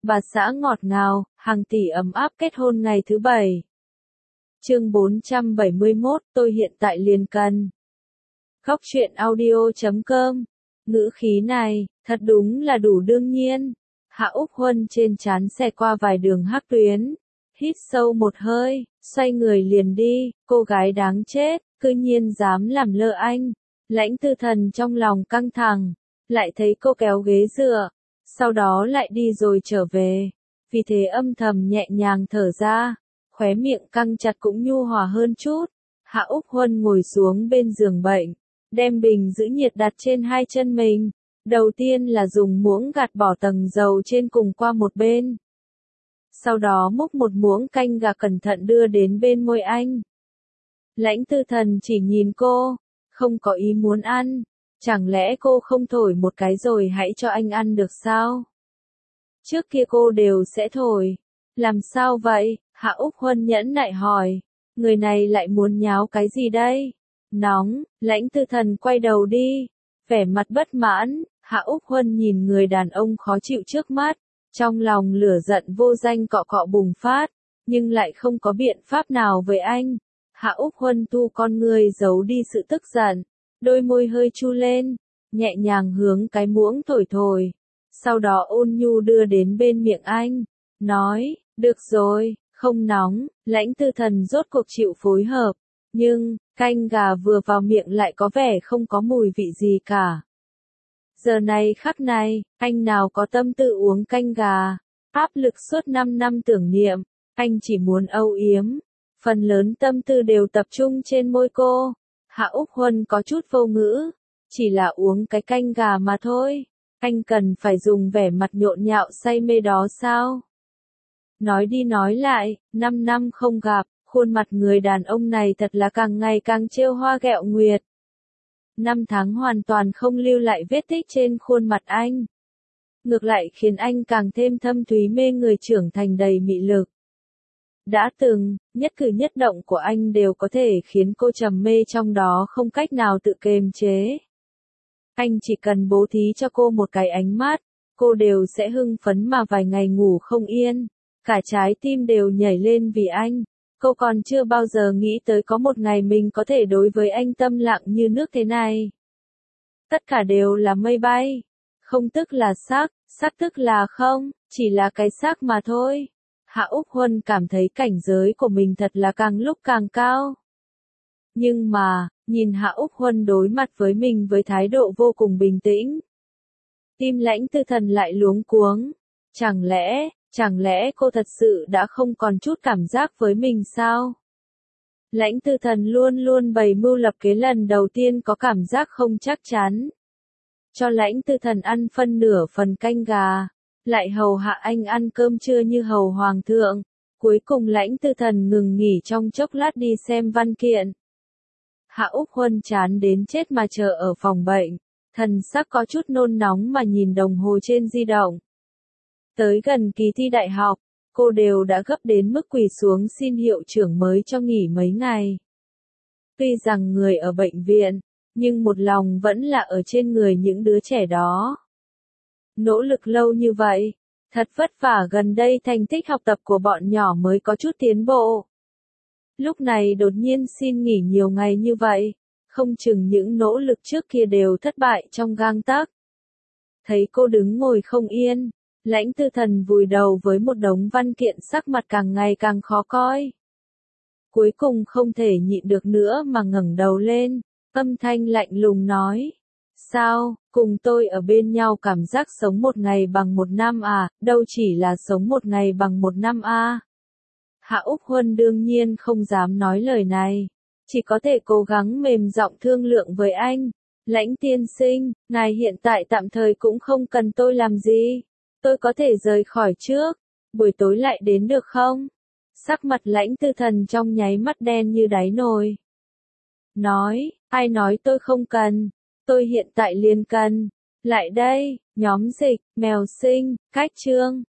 bà xã ngọt ngào, hàng tỷ ấm áp kết hôn ngày thứ 7. Chương 471, tôi hiện tại liền cần. Góc truyện audio.com. Ngữ khí này, thật đúng là đủ đương nhiên. Hạ Úc Huân trên trán xẹt qua vài đường hắc tuyến. Hít sâu một hơi, xoay người liền đi, cô gái đáng chết, cư nhiên dám làm lơ anh. Lãnh Tư Thần trong lòng căng thẳng, lại thấy cô kéo ghế dựa, sau đó lại đi rồi trở về. Vì thế âm thầm nhẹ nhàng thở ra, khóe miệng căng chặt cũng nhu hòa hơn chút. Hạ Úc Huân ngồi xuống bên giường bệnh, đem bình giữ nhiệt đặt trên hai chân mình. Đầu tiên là dùng muỗng gạt bỏ tầng dầu trên cùng qua một bên. Sau đó múc một muỗng canh gà cẩn thận đưa đến bên môi anh. Lãnh Tư Thần chỉ nhìn cô, không có ý muốn ăn. Chẳng lẽ cô không thổi một cái rồi hãy cho anh ăn được sao? Trước kia cô đều sẽ thổi. Làm sao vậy? Hạ Úc Huân nhẫn nại hỏi. Người này lại muốn nháo cái gì đây? Nóng, Lãnh Tư Thần quay đầu đi. Vẻ mặt bất mãn, Hạ Úc Huân nhìn người đàn ông khó chịu trước mắt. Trong lòng lửa giận vô danh cọ cọ bùng phát, nhưng lại không có biện pháp nào với anh. Hạ Úc Huân thu con người giấu đi sự tức giận, đôi môi hơi chu lên, nhẹ nhàng hướng cái muỗng thổi thổi. Sau đó ôn nhu đưa đến bên miệng anh, nói, được rồi, không nóng. Lãnh Tư Thần rốt cuộc chịu phối hợp, nhưng, canh gà vừa vào miệng lại có vẻ không có mùi vị gì cả. Giờ này khắc này, anh nào có tâm tư uống canh gà, áp lực suốt 5 năm tưởng niệm, anh chỉ muốn âu yếm. Phần lớn tâm tư đều tập trung trên môi cô. Hạ Úc Huân có chút vô ngữ, chỉ là uống cái canh gà mà thôi. Anh cần phải dùng vẻ mặt nhộn nhạo say mê đó sao? Nói đi nói lại, 5 năm không gặp, khuôn mặt người đàn ông này thật là càng ngày càng trêu hoa ghẹo nguyệt. 5 tháng hoàn toàn không lưu lại vết tích trên khuôn mặt anh. Ngược lại khiến anh càng thêm thâm thúy mê người trưởng thành đầy mị lực. Đã từng, nhất cử nhất động của anh đều có thể khiến cô trầm mê trong đó không cách nào tự kiềm chế. Anh chỉ cần bố thí cho cô một cái ánh mắt, cô đều sẽ hưng phấn mà vài ngày ngủ không yên. Cả trái tim đều nhảy lên vì anh. Cô còn chưa bao giờ nghĩ tới có một ngày mình có thể đối với anh tâm lặng như nước thế này. Tất cả đều là mây bay. Không tức là sắc tức là không, chỉ là cái sắc mà thôi. Hạ Úc Huân cảm thấy cảnh giới của mình thật là càng lúc càng cao. Nhưng mà, nhìn Hạ Úc Huân đối mặt với mình với thái độ vô cùng bình tĩnh. Tim Lãnh Tư Thần lại luống cuống. Chẳng lẽ cô thật sự đã không còn chút cảm giác với mình sao? Lãnh Tư Thần luôn luôn bày mưu lập kế, lần đầu tiên có cảm giác không chắc chắn. Cho Lãnh Tư Thần ăn phân nửa phần canh gà, lại hầu hạ anh ăn cơm trưa như hầu hoàng thượng. Cuối cùng Lãnh Tư Thần ngừng nghỉ trong chốc lát đi xem văn kiện. Hạ Úc Huân chán đến chết mà chờ ở phòng bệnh, thần sắc có chút nôn nóng mà nhìn đồng hồ trên di động. Tới gần kỳ thi đại học, cô đều đã gấp đến mức quỳ xuống xin hiệu trưởng mới cho nghỉ mấy ngày. Tuy rằng người ở bệnh viện, nhưng một lòng vẫn là ở trên người những đứa trẻ đó. Nỗ lực lâu như vậy, thật vất vả, gần đây thành tích học tập của bọn nhỏ mới có chút tiến bộ. Lúc này đột nhiên xin nghỉ nhiều ngày như vậy, không chừng những nỗ lực trước kia đều thất bại trong gang tấc. Thấy cô đứng ngồi không yên, Lãnh Tư Thần vùi đầu với một đống văn kiện, sắc mặt càng ngày càng khó coi. Cuối cùng không thể nhịn được nữa mà ngẩng đầu lên, âm thanh lạnh lùng nói. Sao, cùng tôi ở bên nhau cảm giác sống một ngày bằng một năm à, đâu chỉ là sống một ngày bằng một năm à. Hạ Úc Huân đương nhiên không dám nói lời này, chỉ có thể cố gắng mềm giọng thương lượng với anh. Lãnh tiên sinh, ngài hiện tại tạm thời cũng không cần tôi làm gì. Tôi có thể rời khỏi trước, buổi tối lại đến được không? Sắc mặt Lãnh Tư Thần trong nháy mắt đen như đáy nồi. Nói, ai nói tôi không cần, tôi hiện tại liền cần. Lại đây, nhóm dịch, mèo sinh, cách chương.